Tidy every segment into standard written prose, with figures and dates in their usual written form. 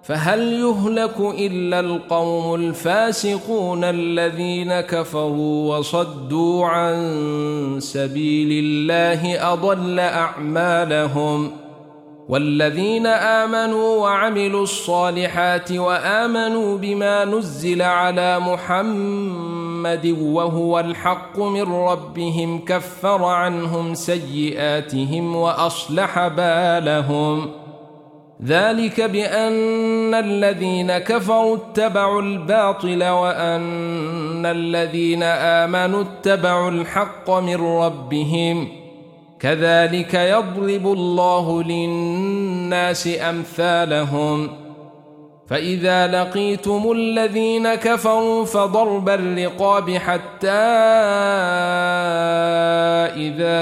فهل يهلك إلا القوم الفاسقون الذين كفروا وصدوا عن سبيل الله أضل أعمالهم. والذين آمنوا وعملوا الصالحات وآمنوا بما نزل على محمد وهو الحق من ربهم كفر عنهم سيئاتهم وأصلح بالهم. ذلك بأن الذين كفروا اتبعوا الباطل وأن الذين آمنوا اتبعوا الحق من ربهم. كذلك يضرب الله للناس أمثالهم. فإذا لقيتم الذين كفروا فضرب الرقاب حتى إذا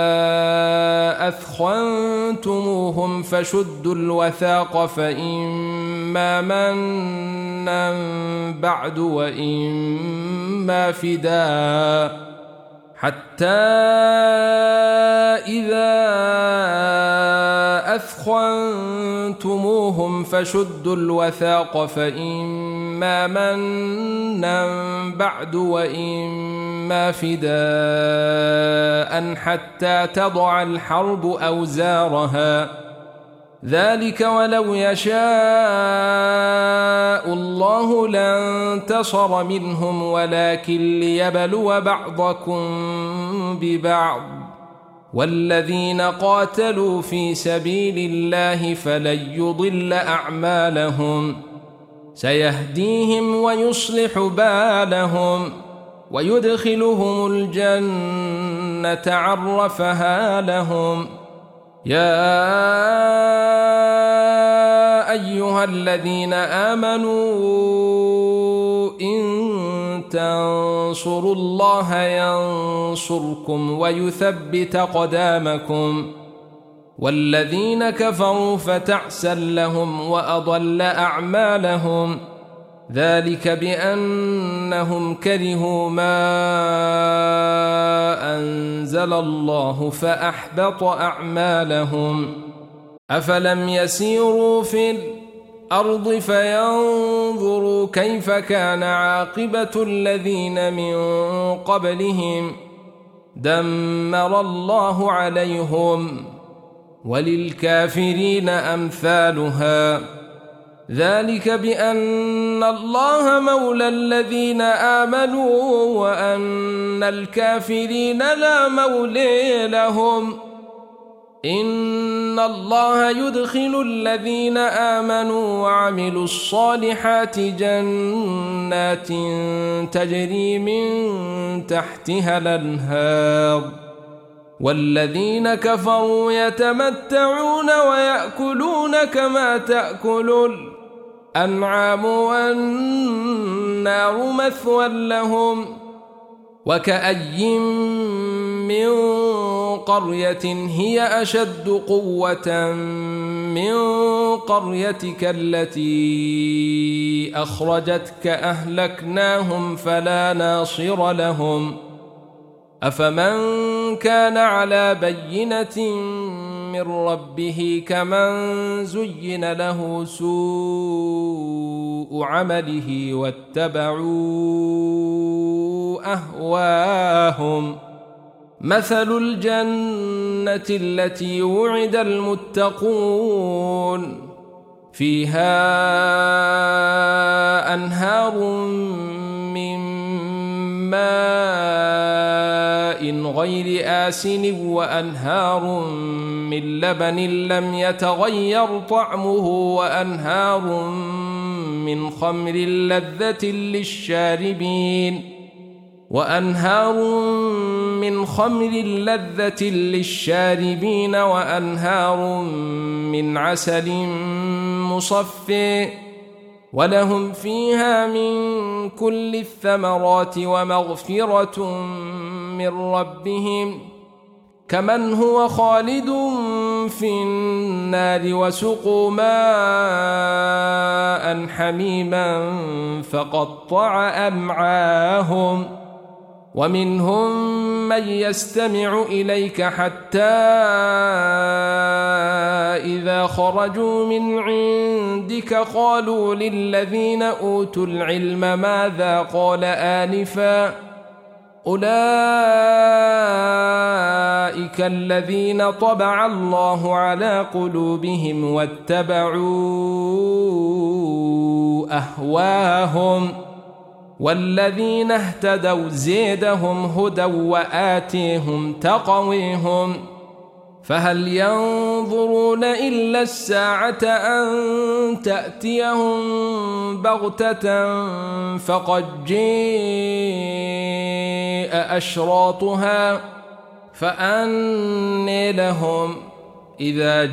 أثخنتموهم فشدوا الوثاق فإما منا بعد وإما فداء حتى إذا أثخنتموهم فشدوا الوثاق فإما منا بعد وإما فداء حتى تضع الحرب أوزارها. ذلك ولو يشاء الله لانتصر منهم ولكن ليبلو بعضكم ببعض. والذين قاتلوا في سبيل الله فلن يضل أعمالهم. سيهديهم ويصلح بالهم ويدخلهم الجنة عرفها لهم. يا أيها الذين آمنوا إن تنصروا الله ينصركم ويثبت أقدامكم. والذين كفروا فتعسا لهم وأضل أعمالهم. ذلك بأنهم كرهوا ما أنزل الله فأحبط أعمالهم. أفلم يسيروا في الأرض فينظروا كيف كان عاقبة الذين من قبلهم دمر الله عليهم وللكافرين أمثالها. ذلك بأن الله مولى الذين آمنوا وأن الكافرين لا مولى لهم. إن الله يدخل الذين آمنوا وعملوا الصالحات جنات تجري من تحتها الأنهار. والذين كفروا يتمتعون ويأكلون كما تأكل الأنعام والنار مثوى لهم. وكأي من قرية هي أشد قوة من قريتك التي أخرجتك أهلكناهم فلا ناصر لهم. أفمن كان على بينة من ربه كمن زين له سوء عمله واتبعوا أهواهم. مثل الجنة التي وعد المتقون فيها أنهار من ماء غير آسن وأنهار من لبن لم يتغير طعمه وأنهار من خمر لذة للشاربين وأنهار من عسل مصفى ولهم فيها من كل الثمرات ومغفرة من ربهم كمن هو خالد في النار وسقوا ماء حميما فقطع أمعاهم. ومنهم من يستمع إليك حتى إذا خرجوا من عندك قالوا للذين أوتوا العلم ماذا قال آنفا أولئك الذين طبع الله على قلوبهم واتبعوا أهواهم والذين اهتدوا زيدهم هدى وآتيهم تقويهم فهل ينظرون إلا الساعة أن تأتيهم بغتة فقد جاء أشراطها فأنى لهم إذا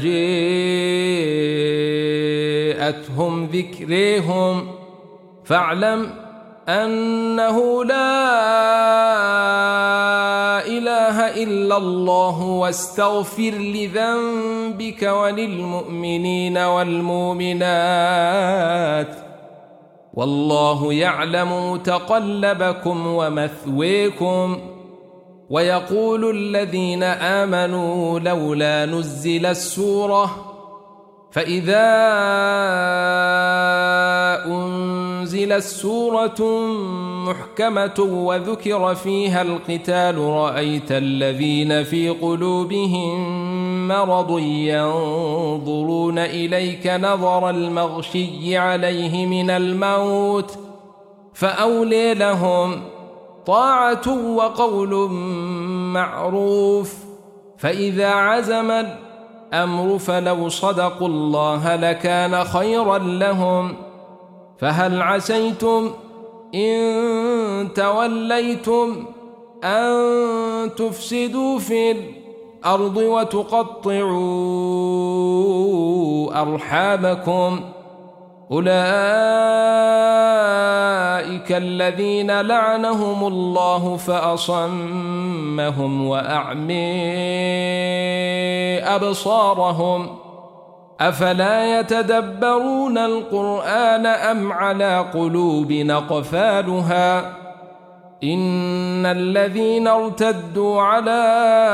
جاءتهم ذكريهم فاعلم أنه لا إله إلا الله واستغفر لذنبك وللمؤمنين والمؤمنات والله يعلم متقلبكم ومثويكم ويقول الذين آمنوا لولا نزل السورة فإذا أنزلت سورة محكمة وذكر فيها القتال رأيت الذين في قلوبهم مرض ينظرون إليك نظر المغشي عليه من الموت فأولي لهم طاعة وقول معروف فإذا عزم الأمر فلو صدقوا الله لكان خيرا لهم فهل عسيتم إن توليتم أن تفسدوا في الأرض وتقطعوا أرحامكم أولئك الذين لعنهم الله فأصمهم وأعمي أبصارهم أفلا يتدبرون القرآن أم على قلوب أقفالها إن الذين ارتدوا على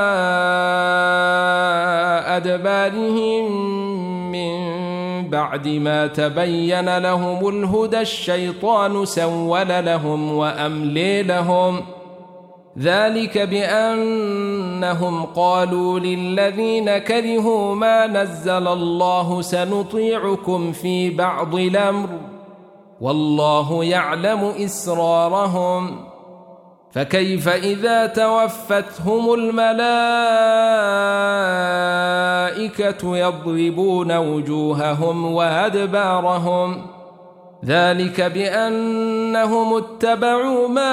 أدبارهم من بعد ما تبين لهم الهدى الشيطان سول لهم وأملي لهم ذلك بأنهم قالوا للذين كرهوا ما نزل الله سنطيعكم في بعض الأمر والله يعلم إسرارهم فكيف إذا توفتهم الملائكة يضربون وجوههم وأدبارهم ذلك بأنهم اتبعوا ما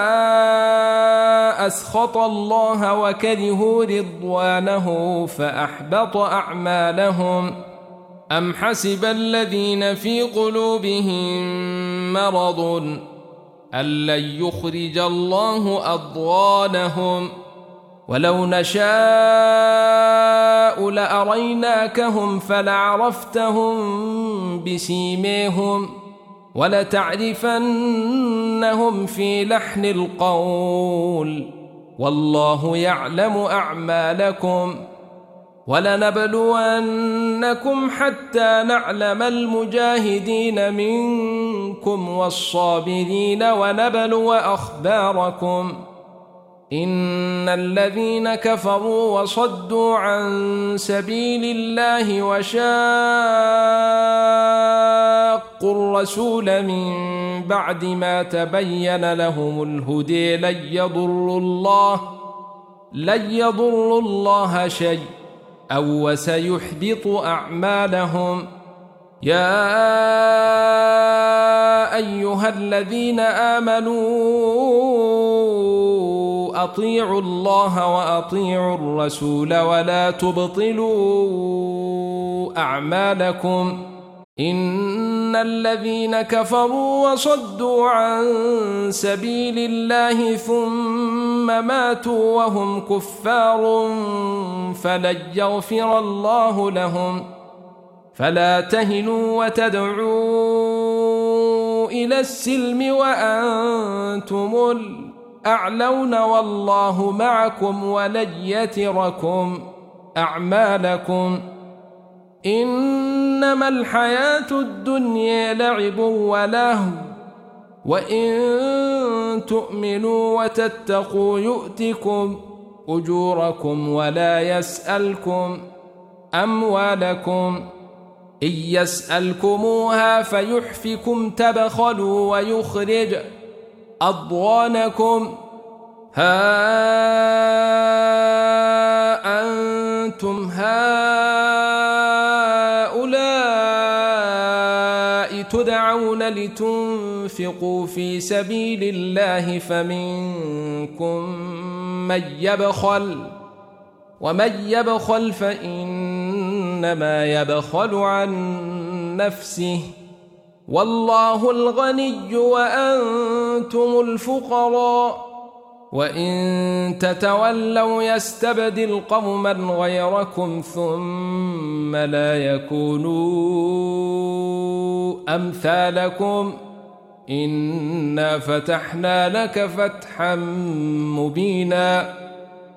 أسخط الله وكرهوا رضوانه فأحبط أعمالهم أم حسب الذين في قلوبهم مرض أن لن يخرج الله أضغانهم ولو نشاء لأريناكهم فلعرفتهم بسيميهم ولتعرفنهم في لحن القول والله يعلم أعمالكم ولنبلونكم حتى نعلم المجاهدين منكم والصابرين ونبلو أخباركم إن الذين كفروا وصدوا عن سبيل الله وشاقوا الرسول من بعد ما تبين لهم الهدى لن يضروا الله شيئا أو سيحبط أعمالهم يا أيها الذين آمنوا أطيعوا الله وأطيعوا الرسول ولا تبطلوا أعمالكم إن الذين كفروا وصدوا عن سبيل الله ثم ماتوا وهم كفار فلن يغفر الله لهم فلا تهنوا وتدعوا إلى السلم وأنتم الأعلون والله معكم ولن يتركم أعمالكم إنما الحياة الدنيا لعب ولهو وإن تؤمنوا وتتقوا يؤتكم أجوركم ولا يسألكم أموالكم إن يسألكموها فيحفكم تبخلوا ويخرج أضغانكم ها أنتم هؤلاء تدعون لتنفقوا في سبيل الله فمنكم من يبخل ومن يبخل فإنما يبخل عن نفسه والله الغني وأنتم الفقراء وإن تتولوا يستبدل قوما غيركم ثم لا يكونوا أمثالكم إنا فتحنا لك فتحا مبينا